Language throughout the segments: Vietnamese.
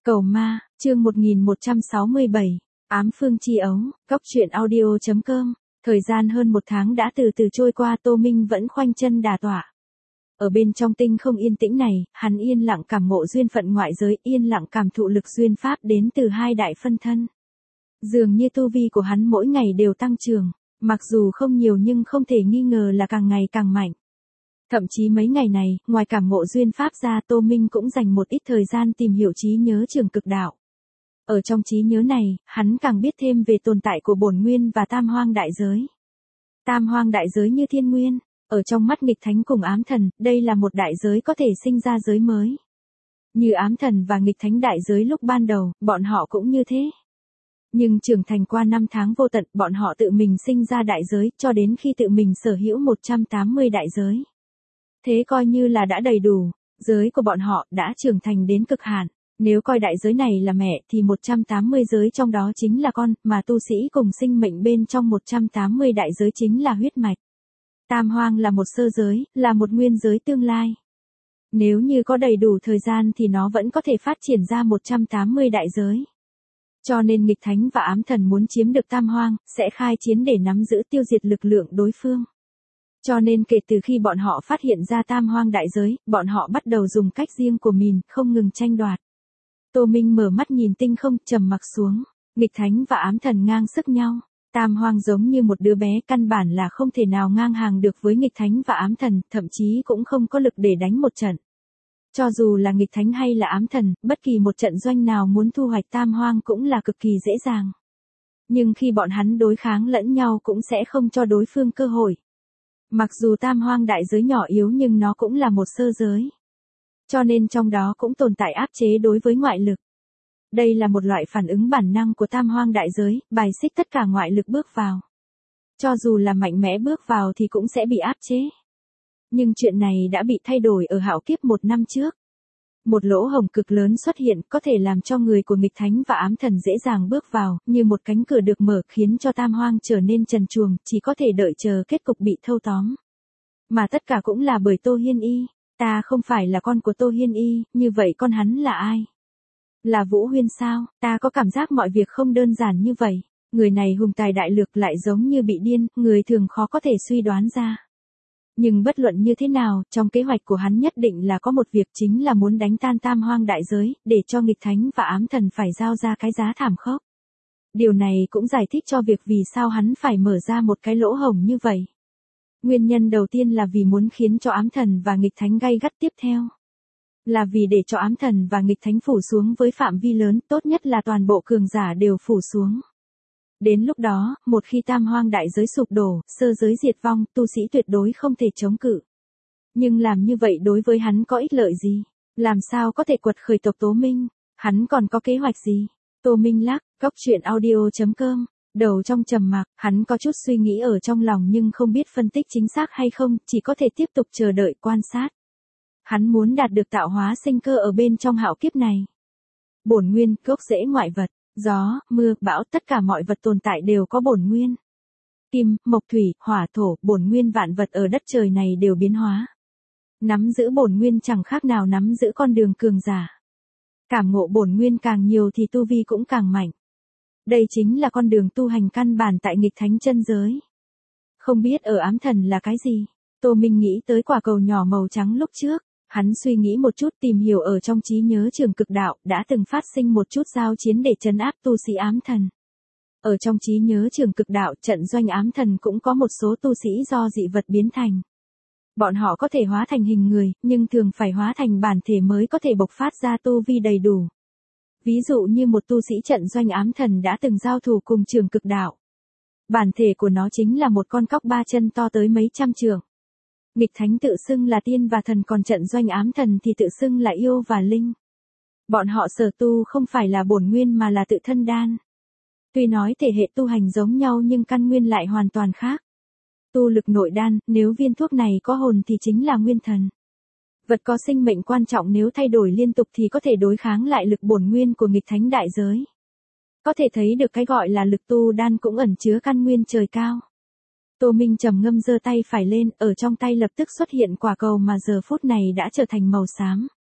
Cầu ma, chương 1167, ám phương chi ấu, góc truyện audio.com. Thời gian hơn một tháng đã từ từ trôi qua, Tô Minh vẫn khoanh chân đà tọa. Ở bên trong tinh không yên tĩnh này, hắn yên lặng cảm ngộ duyên phận ngoại giới, yên lặng cảm thụ lực duyên pháp đến từ hai đại phân thân. Dường như tu vi của hắn mỗi ngày đều tăng trưởng, mặc dù không nhiều nhưng không thể nghi ngờ là càng ngày càng mạnh. Thậm chí mấy ngày này, ngoài cảm ngộ duyên pháp ra, Tô Minh cũng dành một ít thời gian tìm hiểu trí nhớ trường cực đạo. Ở trong trí nhớ này, hắn càng biết thêm về tồn tại của bổn nguyên và tam hoang đại giới. Tam hoang đại giới như thiên nguyên, ở trong mắt nghịch thánh cùng ám thần, đây là một đại giới có thể sinh ra giới mới. Như ám thần và nghịch thánh đại giới lúc ban đầu, bọn họ cũng như thế. Nhưng trưởng thành qua năm tháng vô tận, bọn họ tự mình sinh ra đại giới, cho đến khi tự mình sở hữu 180 đại giới. Thế coi như là đã đầy đủ, giới của bọn họ đã trưởng thành đến cực hạn. Nếu coi đại giới này là mẹ thì 180 giới trong đó chính là con, mà tu sĩ cùng sinh mệnh bên trong 180 đại giới chính là huyết mạch. Tam hoang là một sơ giới, là một nguyên giới tương lai. Nếu như có đầy đủ thời gian thì nó vẫn có thể phát triển ra 180 đại giới. Cho nên nghịch thánh và ám thần muốn chiếm được tam hoang, sẽ khai chiến để nắm giữ tiêu diệt lực lượng đối phương. Cho nên kể từ khi bọn họ phát hiện ra tam hoang đại giới, bọn họ bắt đầu dùng cách riêng của mình, không ngừng tranh đoạt. Tô Minh mở mắt nhìn tinh không, trầm mặc xuống. Nghịch thánh và ám thần ngang sức nhau. Tam hoang giống như một đứa bé, căn bản là không thể nào ngang hàng được với nghịch thánh và ám thần, thậm chí cũng không có lực để đánh một trận. Cho dù là nghịch thánh hay là ám thần, bất kỳ một trận doanh nào muốn thu hoạch tam hoang cũng là cực kỳ dễ dàng. Nhưng khi bọn hắn đối kháng lẫn nhau cũng sẽ không cho đối phương cơ hội. Mặc dù tam hoang đại giới nhỏ yếu nhưng nó cũng là một sơ giới. Cho nên trong đó cũng tồn tại áp chế đối với ngoại lực. Đây là một loại phản ứng bản năng của tam hoang đại giới, bài xích tất cả ngoại lực bước vào. Cho dù là mạnh mẽ bước vào thì cũng sẽ bị áp chế. Nhưng chuyện này đã bị thay đổi ở hạo kiếp 1 năm trước. Một lỗ hổng cực lớn xuất hiện có thể làm cho người của nghịch thánh và ám thần dễ dàng bước vào, như một cánh cửa được mở khiến cho tam hoang trở nên trần truồng, chỉ có thể đợi chờ kết cục bị thâu tóm. Mà tất cả cũng là bởi Tô Hiên Y. Ta không phải là con của Tô Hiên Y, như vậy con hắn là ai? Là Vũ Huyên sao? Ta có cảm giác mọi việc không đơn giản như vậy. Người này hùng tài đại lược lại giống như bị điên, người thường khó có thể suy đoán ra. Nhưng bất luận như thế nào, trong kế hoạch của hắn nhất định là có một việc, chính là muốn đánh tan tam hoang đại giới, để cho nghịch thánh và ám thần phải giao ra cái giá thảm khốc. Điều này cũng giải thích cho việc vì sao hắn phải mở ra một cái lỗ hổng như vậy. Nguyên nhân đầu tiên là vì muốn khiến cho ám thần và nghịch thánh gay gắt tiếp theo. Là vì để cho ám thần và nghịch thánh phủ xuống với phạm vi lớn, tốt nhất là toàn bộ cường giả đều phủ xuống. Đến lúc đó, một khi tam hoang đại giới sụp đổ, sơ giới diệt vong, tu sĩ tuyệt đối không thể chống cự. Nhưng làm như vậy đối với hắn có ích lợi gì? Làm sao có thể quật khởi tộc Tố Minh? Hắn còn có kế hoạch gì? Tô Minh lắc, góc truyện audio.com. Đầu trong trầm mặc, hắn có chút suy nghĩ ở trong lòng nhưng không biết phân tích chính xác hay không, chỉ có thể tiếp tục chờ đợi quan sát. Hắn muốn đạt được tạo hóa sinh cơ ở bên trong hạo kiếp này. Bổn nguyên, gốc rễ ngoại vật, gió, mưa, bão, tất cả mọi vật tồn tại đều có bổn nguyên. Kim, mộc, thủy, hỏa, thổ, bổn nguyên vạn vật ở đất trời này đều biến hóa. Nắm giữ bổn nguyên chẳng khác nào nắm giữ con đường cường giả. Cảm ngộ bổn nguyên càng nhiều thì tu vi cũng càng mạnh. Đây chính là con đường tu hành căn bản tại nghịch thánh chân giới. Không biết ở ám thần là cái gì? Tô Minh nghĩ tới quả cầu nhỏ màu trắng lúc trước. Hắn suy nghĩ một chút, tìm hiểu ở trong trí nhớ trường cực đạo, đã từng phát sinh một chút giao chiến để trấn áp tu sĩ ám thần. Ở trong trí nhớ trường cực đạo, trận doanh ám thần cũng có một số tu sĩ do dị vật biến thành. Bọn họ có thể hóa thành hình người, nhưng thường phải hóa thành bản thể mới có thể bộc phát ra tu vi đầy đủ. Ví dụ như một tu sĩ trận doanh ám thần đã từng giao thủ cùng trường cực đạo. Bản thể của nó chính là một con cóc 3 chân to tới mấy trăm trượng. Nghịch thánh tự xưng là tiên và thần, còn trận doanh ám thần thì tự xưng là yêu và linh. Bọn họ sở tu không phải là bổn nguyên mà là tự thân đan. Tuy nói thể hệ tu hành giống nhau nhưng căn nguyên lại hoàn toàn khác. Tu lực nội đan, nếu viên thuốc này có hồn thì chính là nguyên thần. Vật có sinh mệnh quan trọng nếu thay đổi liên tục thì có thể đối kháng lại lực bổn nguyên của nghịch thánh đại giới. Có thể thấy được cái gọi là lực tu đan cũng ẩn chứa căn nguyên trời cao. Tô Minh trầm ngâm giơ tay phải lên, ở trong tay lập tức xuất hiện quả cầu mà giờ phút này đã trở thành màu xám.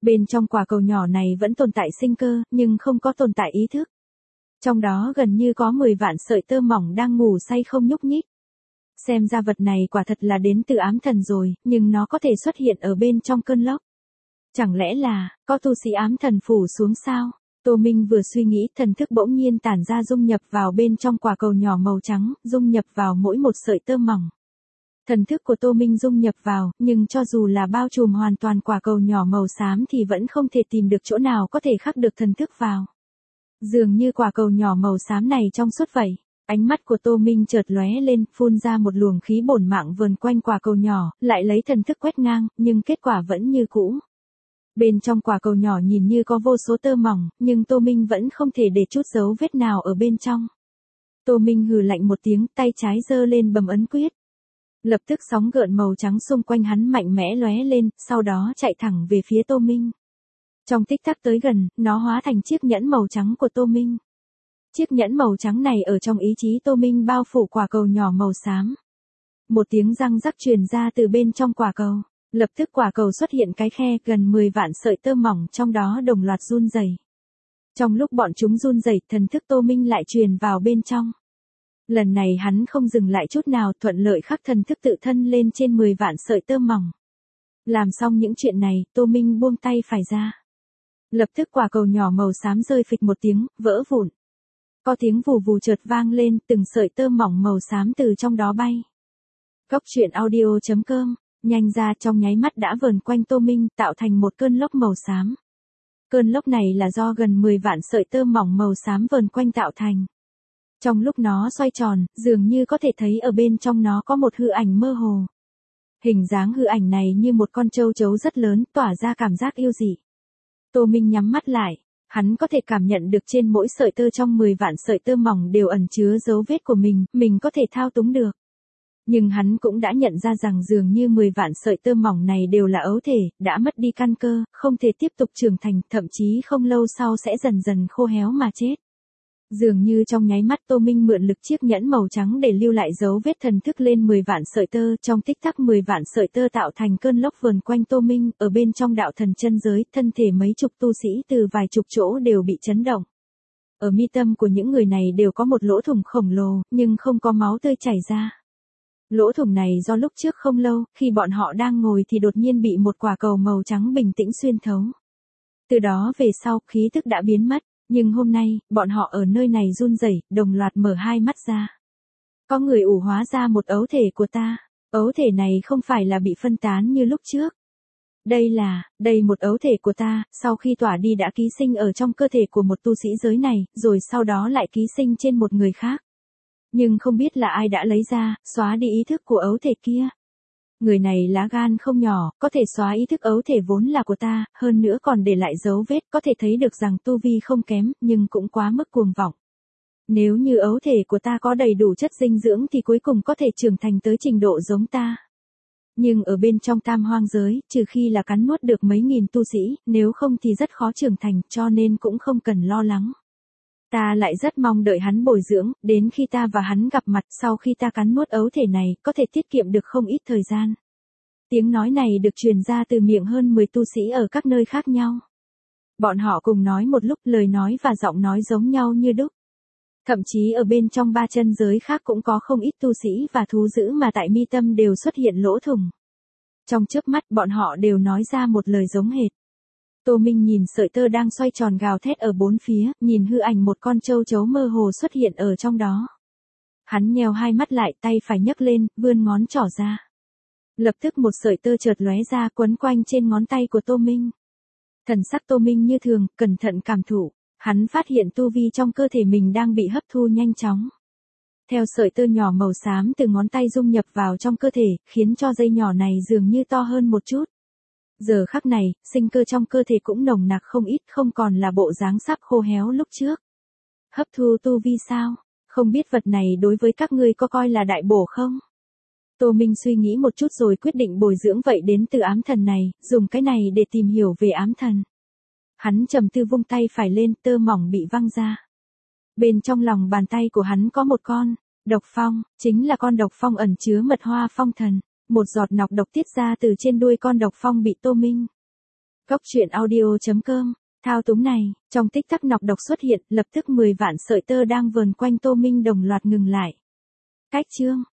Bên trong quả cầu nhỏ này vẫn tồn tại sinh cơ, nhưng không có tồn tại ý thức. Trong đó gần như có 10 vạn sợi tơ mỏng đang ngủ say không nhúc nhích. Xem ra vật này quả thật là đến từ ám thần rồi, nhưng nó có thể xuất hiện ở bên trong cơn lốc. Chẳng lẽ là, có tu sĩ ám thần phủ xuống sao? Tô Minh vừa suy nghĩ, thần thức bỗng nhiên tản ra dung nhập vào bên trong quả cầu nhỏ màu trắng, dung nhập vào mỗi một sợi tơ mỏng. Thần thức của Tô Minh dung nhập vào, nhưng cho dù là bao trùm hoàn toàn quả cầu nhỏ màu xám thì vẫn không thể tìm được chỗ nào có thể khắc được thần thức vào. Dường như quả cầu nhỏ màu xám này trong suốt vậy. Ánh mắt của Tô Minh chợt lóe lên, phun ra một luồng khí bổn mạng vờn quanh quả cầu nhỏ, lại lấy thần thức quét ngang, nhưng kết quả vẫn như cũ. Bên trong quả cầu nhỏ nhìn như có vô số tơ mỏng, nhưng Tô Minh vẫn không thể để chút dấu vết nào ở bên trong. Tô Minh hừ lạnh một tiếng, tay trái giơ lên bấm ấn quyết. Lập tức sóng gợn màu trắng xung quanh hắn mạnh mẽ lóe lên, sau đó chạy thẳng về phía Tô Minh. Trong tích tắc tới gần, nó hóa thành chiếc nhẫn màu trắng của Tô Minh. Chiếc nhẫn màu trắng này ở trong ý chí Tô Minh bao phủ quả cầu nhỏ màu xám. Một tiếng răng rắc truyền ra từ bên trong quả cầu. Lập tức quả cầu xuất hiện cái khe, gần 10 vạn sợi tơ mỏng trong đó đồng loạt run rẩy. Trong lúc bọn chúng run rẩy, thần thức Tô Minh lại truyền vào bên trong. Lần này hắn không dừng lại chút nào, thuận lợi khắc thần thức tự thân lên trên 10 vạn sợi tơ mỏng. Làm xong những chuyện này, Tô Minh buông tay phải ra. Lập tức quả cầu nhỏ màu xám rơi phịch một tiếng, vỡ vụn. Có tiếng vù vù chợt vang lên, từng sợi tơ mỏng màu xám từ trong đó bay. Góc truyện audio.com, nhanh ra trong nháy mắt đã vờn quanh Tô Minh, tạo thành một cơn lốc màu xám. Cơn lốc này là do gần 10 vạn sợi tơ mỏng màu xám vờn quanh tạo thành. Trong lúc nó xoay tròn, dường như có thể thấy ở bên trong nó có một hư ảnh mơ hồ. Hình dáng hư ảnh này như một con châu chấu rất lớn, tỏa ra cảm giác yêu dị. Tô Minh nhắm mắt lại, hắn có thể cảm nhận được trên mỗi sợi tơ trong 10 vạn sợi tơ mỏng đều ẩn chứa dấu vết của mình có thể thao túng được. Nhưng hắn cũng đã nhận ra rằng dường như 10 vạn sợi tơ mỏng này đều là ấu thể, đã mất đi căn cơ, không thể tiếp tục trưởng thành, thậm chí không lâu sau sẽ dần dần khô héo mà chết. Dường như trong nháy mắt Tô Minh mượn lực chiếc nhẫn màu trắng để lưu lại dấu vết thần thức lên 10 vạn sợi tơ, trong tích tắc 10 vạn sợi tơ tạo thành cơn lốc vờn quanh Tô Minh, ở bên trong đạo thần chân giới, thân thể mấy chục tu sĩ từ vài chục chỗ đều bị chấn động. Ở mi tâm của những người này đều có một lỗ thủng khổng lồ, nhưng không có máu tươi chảy ra. Lỗ thủng này do lúc trước không lâu, khi bọn họ đang ngồi thì đột nhiên bị một quả cầu màu trắng bình tĩnh xuyên thấu. Từ đó về sau, khí thức đã biến mất. Nhưng hôm nay, bọn họ ở nơi này run rẩy, đồng loạt mở hai mắt ra. Có người ủ hóa ra một ấu thể của ta. Ấu thể này không phải là bị phân tán như lúc trước. Đây một ấu thể của ta, sau khi tỏa đi đã ký sinh ở trong cơ thể của một tu sĩ giới này, rồi sau đó lại ký sinh trên một người khác. Nhưng không biết là ai đã lấy ra, xóa đi ý thức của ấu thể kia. Người này lá gan không nhỏ, có thể xóa ý thức ấu thể vốn là của ta, hơn nữa còn để lại dấu vết, có thể thấy được rằng tu vi không kém, nhưng cũng quá mức cuồng vọng. Nếu như ấu thể của ta có đầy đủ chất dinh dưỡng thì cuối cùng có thể trưởng thành tới trình độ giống ta. Nhưng ở bên trong tam hoang giới, trừ khi là cắn nuốt được mấy nghìn tu sĩ, nếu không thì rất khó trưởng thành, cho nên cũng không cần lo lắng. Ta lại rất mong đợi hắn bồi dưỡng, đến khi ta và hắn gặp mặt, sau khi ta cắn nuốt ấu thể này, có thể tiết kiệm được không ít thời gian. Tiếng nói này được truyền ra từ miệng hơn 10 tu sĩ ở các nơi khác nhau. Bọn họ cùng nói một lúc, lời nói và giọng nói giống nhau như đúc. Thậm chí ở bên trong ba chân giới khác cũng có không ít tu sĩ và thú dữ mà tại mi tâm đều xuất hiện lỗ thủng. Trong chớp mắt bọn họ đều nói ra một lời giống hệt. Tô Minh nhìn sợi tơ đang xoay tròn gào thét ở bốn phía, nhìn hư ảnh một con châu chấu mơ hồ xuất hiện ở trong đó. Hắn nheo hai mắt lại, tay phải nhấc lên, vươn ngón trỏ ra. Lập tức một sợi tơ chợt lóe ra quấn quanh trên ngón tay của Tô Minh. Thần sắc Tô Minh như thường, cẩn thận cảm thụ, hắn phát hiện tu vi trong cơ thể mình đang bị hấp thu nhanh chóng. Theo sợi tơ nhỏ màu xám từ ngón tay dung nhập vào trong cơ thể, khiến cho dây nhỏ này dường như to hơn một chút. Giờ khắc này, sinh cơ trong cơ thể cũng nồng nặc không ít, không còn là bộ dáng sắp khô héo lúc trước. Hấp thu tu vi sao? Không biết vật này đối với các ngươi có coi là đại bổ không? Tô Minh suy nghĩ một chút rồi quyết định bồi dưỡng vậy đến từ ám thần này, dùng cái này để tìm hiểu về ám thần. Hắn trầm tư vung tay phải lên, tơ mỏng bị văng ra. Bên trong lòng bàn tay của hắn có một con độc phong, chính là con độc phong ẩn chứa mật hoa phong thần. Một giọt nọc độc tiết ra từ trên đuôi con độc phong bị Tô Minh Cốc truyện audio.com. Thao túng này, trong tích tắc nọc độc xuất hiện, lập tức 10 vạn sợi tơ đang vờn quanh Tô Minh đồng loạt ngừng lại. Cách chương.